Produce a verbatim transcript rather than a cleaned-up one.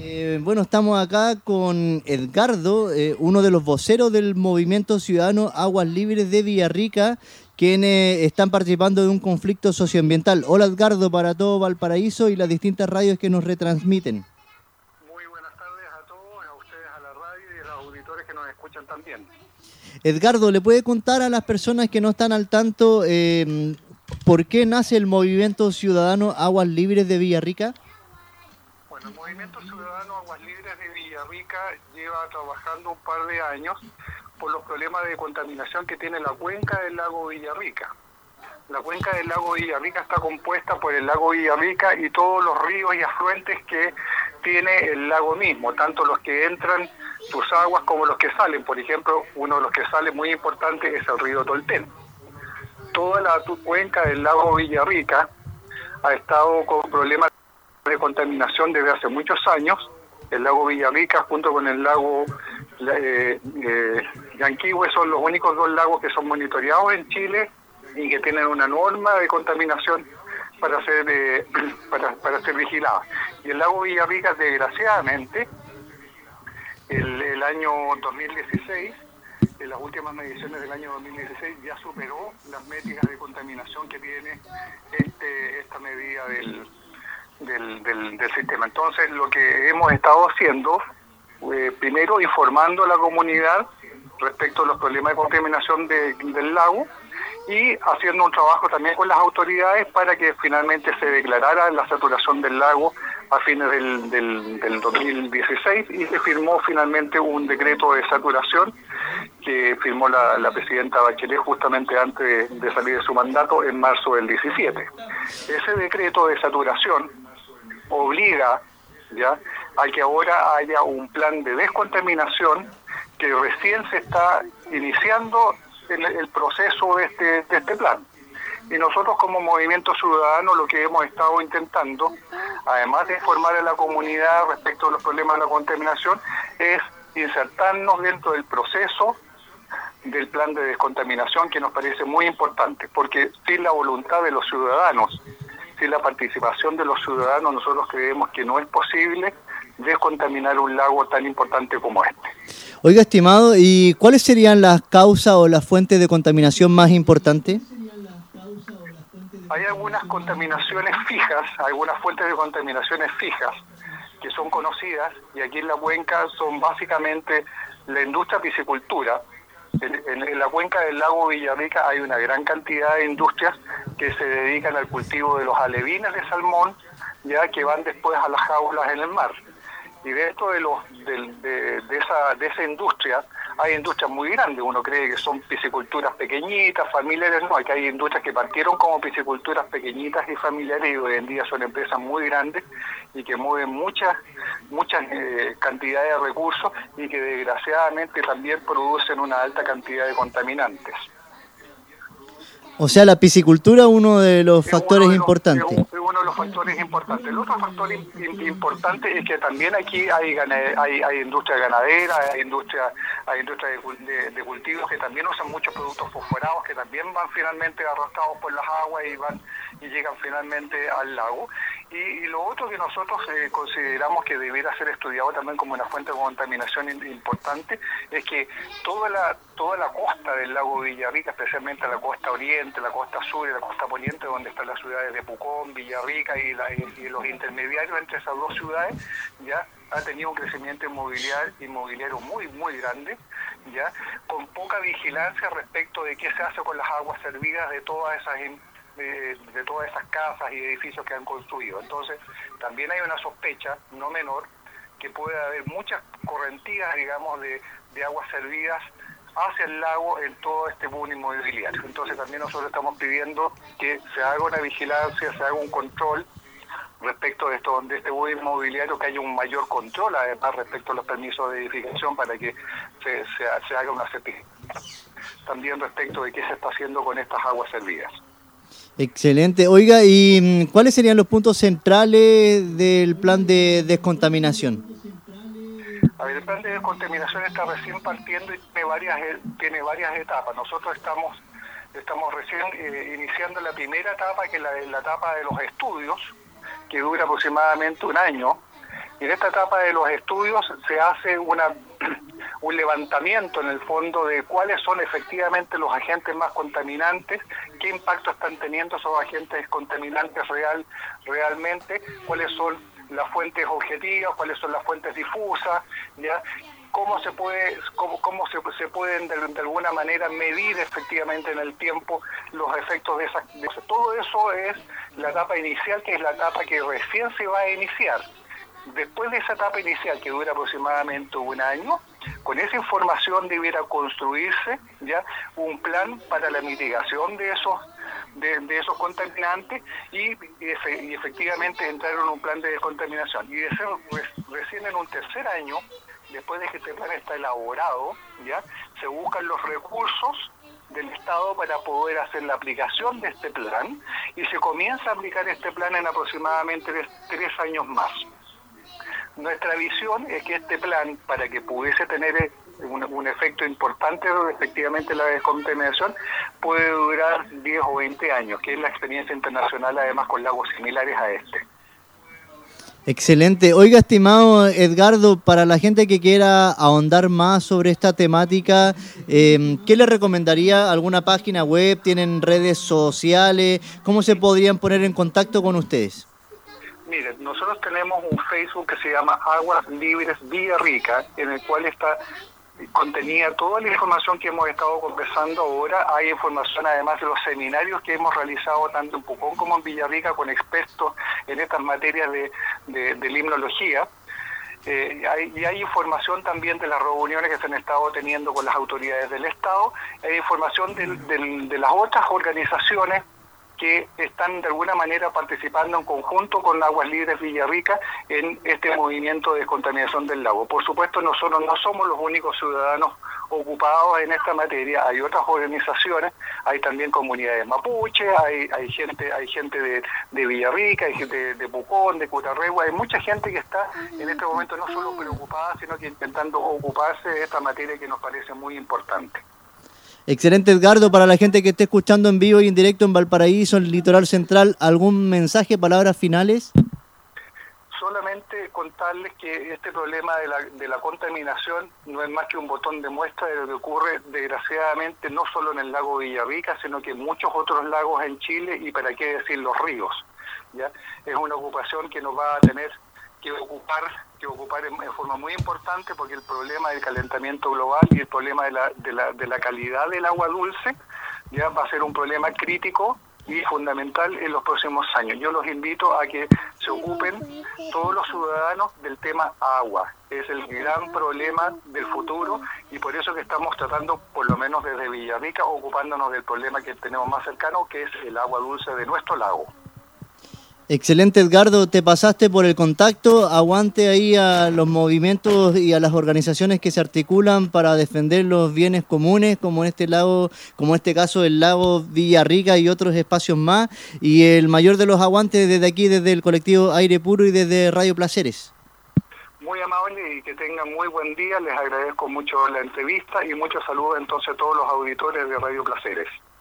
Eh, bueno, estamos acá con Edgardo, eh, uno de los voceros del Movimiento Ciudadano Aguas Libres de Villarrica, quienes están participando de un conflicto socioambiental. Hola Edgardo, para todo Valparaíso y las distintas radios que nos retransmiten. Muy buenas tardes a todos, a ustedes, a la radio y a los auditores que nos escuchan también. Edgardo, ¿le puede contar a las personas que no están al tanto eh, por qué nace el Movimiento Ciudadano Aguas Libres de Villarrica? Bueno, el Movimiento Ciudadano Aguas Libres de Villarrica lleva trabajando un par de años por los problemas de contaminación que tiene la cuenca del lago Villarrica. La cuenca del lago Villarrica está compuesta por el lago Villarrica y todos los ríos y afluentes que tiene el lago mismo, tanto los que entran sus aguas como los que salen. Por ejemplo, uno de los que sale muy importante es el río Tolten. Toda la cuenca del lago Villarrica ha estado con problemas de contaminación desde hace muchos años. El lago Villarrica junto con el lago eh, eh, Yanquihue son los únicos dos lagos que son monitoreados en Chile y que tienen una norma de contaminación para ser eh, para, para ser vigilada. Y el lago Villarrica, desgraciadamente, el, el año dos mil dieciséis, en las últimas mediciones del año dos mil dieciséis, ya superó las métricas de contaminación que tiene este, esta medida del, del, del, del sistema. Entonces, lo que hemos estado haciendo, eh, primero informando a la comunidad respecto a los problemas de contaminación de, del lago, y haciendo un trabajo también con las autoridades para que finalmente se declarara la saturación del lago a fines del, del, del dos mil dieciséis, y se firmó finalmente un decreto de saturación que firmó la, la presidenta Bachelet justamente antes de, de salir de su mandato en marzo del diecisiete. Ese decreto de saturación obliga ya a que ahora haya un plan de descontaminación que recién se está iniciando el, el proceso de este, de este plan. Y nosotros como Movimiento Ciudadano lo que hemos estado intentando, además de informar a la comunidad respecto a los problemas de la contaminación, es insertarnos dentro del proceso del plan de descontaminación, que nos parece muy importante, porque sin la voluntad de los ciudadanos, sin la participación de los ciudadanos, nosotros creemos que no es posible descontaminar un lago tan importante como este. Oiga, estimado, ¿y cuáles serían las causas o las fuentes de contaminación más importantes? Hay algunas contaminaciones fijas, algunas fuentes de contaminaciones fijas que son conocidas, y aquí en la cuenca son básicamente la industria piscicultura. En, en, en la cuenca del lago Villarrica hay una gran cantidad de industrias que se dedican al cultivo de los alevines de salmón, ya que van después a las jaulas en el mar. Y dentro de, los, de, de, de, esa, de esa industria hay industrias muy grandes. Uno cree que son pisciculturas pequeñitas, familiares. No, aquí hay industrias que partieron como pisciculturas pequeñitas y familiares y hoy en día son empresas muy grandes y que mueven muchas muchas eh, cantidades de recursos y que desgraciadamente también producen una alta cantidad de contaminantes. O sea, la piscicultura es uno de los es factores de los, importantes. Es uno de los factores importantes. El otro factor in, importante es que también aquí hay hay, hay industria ganadera, hay industria, hay industria de, de, de cultivos que también usan muchos productos fosforados, que también van finalmente arrastrados por las aguas y van y llegan finalmente al lago. Y, y lo otro que nosotros eh, consideramos que debiera ser estudiado también como una fuente de contaminación importante es que toda la toda la costa del lago Villarrica, especialmente la costa oriente, la costa sur y la costa poniente, donde están las ciudades de Pucón, Villarrica y, la, y, y los intermediarios entre esas dos ciudades, ya ha tenido un crecimiento inmobiliario, inmobiliario muy muy grande, ya con poca vigilancia respecto de qué se hace con las aguas servidas de todas esas De, de todas esas casas y edificios que han construido. Entonces, también hay una sospecha, no menor, que puede haber muchas correntías, digamos, de, de aguas servidas hacia el lago en todo este boom inmobiliario. Entonces, también nosotros estamos pidiendo que se haga una vigilancia, se haga un control respecto de esto, de este boom inmobiliario, que haya un mayor control, además, respecto a los permisos de edificación para que se, se, se haga una certificación. También respecto de qué se está haciendo con estas aguas servidas. Excelente. Oiga, ¿y cuáles serían los puntos centrales del plan de descontaminación? A ver, el plan de descontaminación está recién partiendo y tiene varias tiene varias etapas. Nosotros estamos estamos recién eh, iniciando la primera etapa, que es la, la etapa de los estudios, que dura aproximadamente un año, Y en esta etapa de los estudios se hace una un levantamiento en el fondo de cuáles son efectivamente los agentes más contaminantes, qué impacto están teniendo esos agentes contaminantes real, realmente, cuáles son las fuentes objetivas, cuáles son las fuentes difusas, ¿ya? cómo se puede cómo, cómo se, se pueden de, de alguna manera medir efectivamente en el tiempo los efectos de esas. De eso. Todo eso es la etapa inicial, que es la etapa que recién se va a iniciar. Después de esa etapa inicial, que dura aproximadamente un año, con esa información debiera construirse ya un plan para la mitigación de esos de, de esos contaminantes y, y, efe, y efectivamente entrar en un plan de descontaminación. Y de ser, recién en un tercer año, después de que este plan está elaborado, ya se buscan los recursos del Estado para poder hacer la aplicación de este plan, y se comienza a aplicar este plan en aproximadamente tres, tres años más. Nuestra visión es que este plan, para que pudiese tener un, un efecto importante efectivamente la descontaminación, puede durar diez o veinte años, que es la experiencia internacional además con lagos similares a este. Excelente. Oiga, estimado Edgardo, para la gente que quiera ahondar más sobre esta temática, eh, ¿qué le recomendaría? ¿Alguna página web? ¿Tienen redes sociales? ¿Cómo se podrían poner en contacto con ustedes? Miren, nosotros tenemos un Facebook que se llama Aguas Libres Villarrica, en el cual está contenida toda la información que hemos estado conversando ahora. Hay información además de los seminarios que hemos realizado tanto en Pucón como en Villarrica con expertos en estas materias de, de, de limnología. Eh, hay, y hay información también de las reuniones que se han estado teniendo con las autoridades del Estado. Hay información de, de, de las otras organizaciones que están de alguna manera participando en conjunto con Aguas Libres Villarrica en este movimiento de descontaminación del lago. Por supuesto, nosotros no somos los únicos ciudadanos ocupados en esta materia, hay otras organizaciones, hay también comunidades mapuche, hay, hay gente hay gente de, de Villarrica, hay gente de, de Pucón, de Cutarregua, hay mucha gente que está en este momento no solo preocupada, sino que intentando ocuparse de esta materia que nos parece muy importante. Excelente, Edgardo. Para la gente que esté escuchando en vivo y en directo en Valparaíso, en el Litoral Central, ¿algún mensaje, palabras finales? Solamente contarles que este problema de la, de la contaminación no es más que un botón de muestra de lo que ocurre desgraciadamente no solo en el lago Villarrica, sino que en muchos otros lagos en Chile, y para qué decir los ríos. ¿Ya? Es una ocupación que nos va a tener que ocupar que ocupar en, en forma muy importante, porque el problema del calentamiento global y el problema de la, de la, de la calidad del agua dulce ya va a ser un problema crítico y fundamental en los próximos años. Yo los invito a que se ocupen todos los ciudadanos del tema agua. Es el gran problema del futuro, y por eso que estamos tratando, por lo menos desde Villarrica, ocupándonos del problema que tenemos más cercano, que es el agua dulce de nuestro lago. Excelente, Edgardo, te pasaste por el contacto. Aguante ahí a los movimientos y a las organizaciones que se articulan para defender los bienes comunes, como en este lago, como en este caso el lago Villarrica y otros espacios más. Y el mayor de los aguantes desde aquí, desde el colectivo Aire Puro y desde Radio Placeres. Muy amable y que tengan muy buen día. Les agradezco mucho la entrevista y muchos saludos entonces a todos los auditores de Radio Placeres.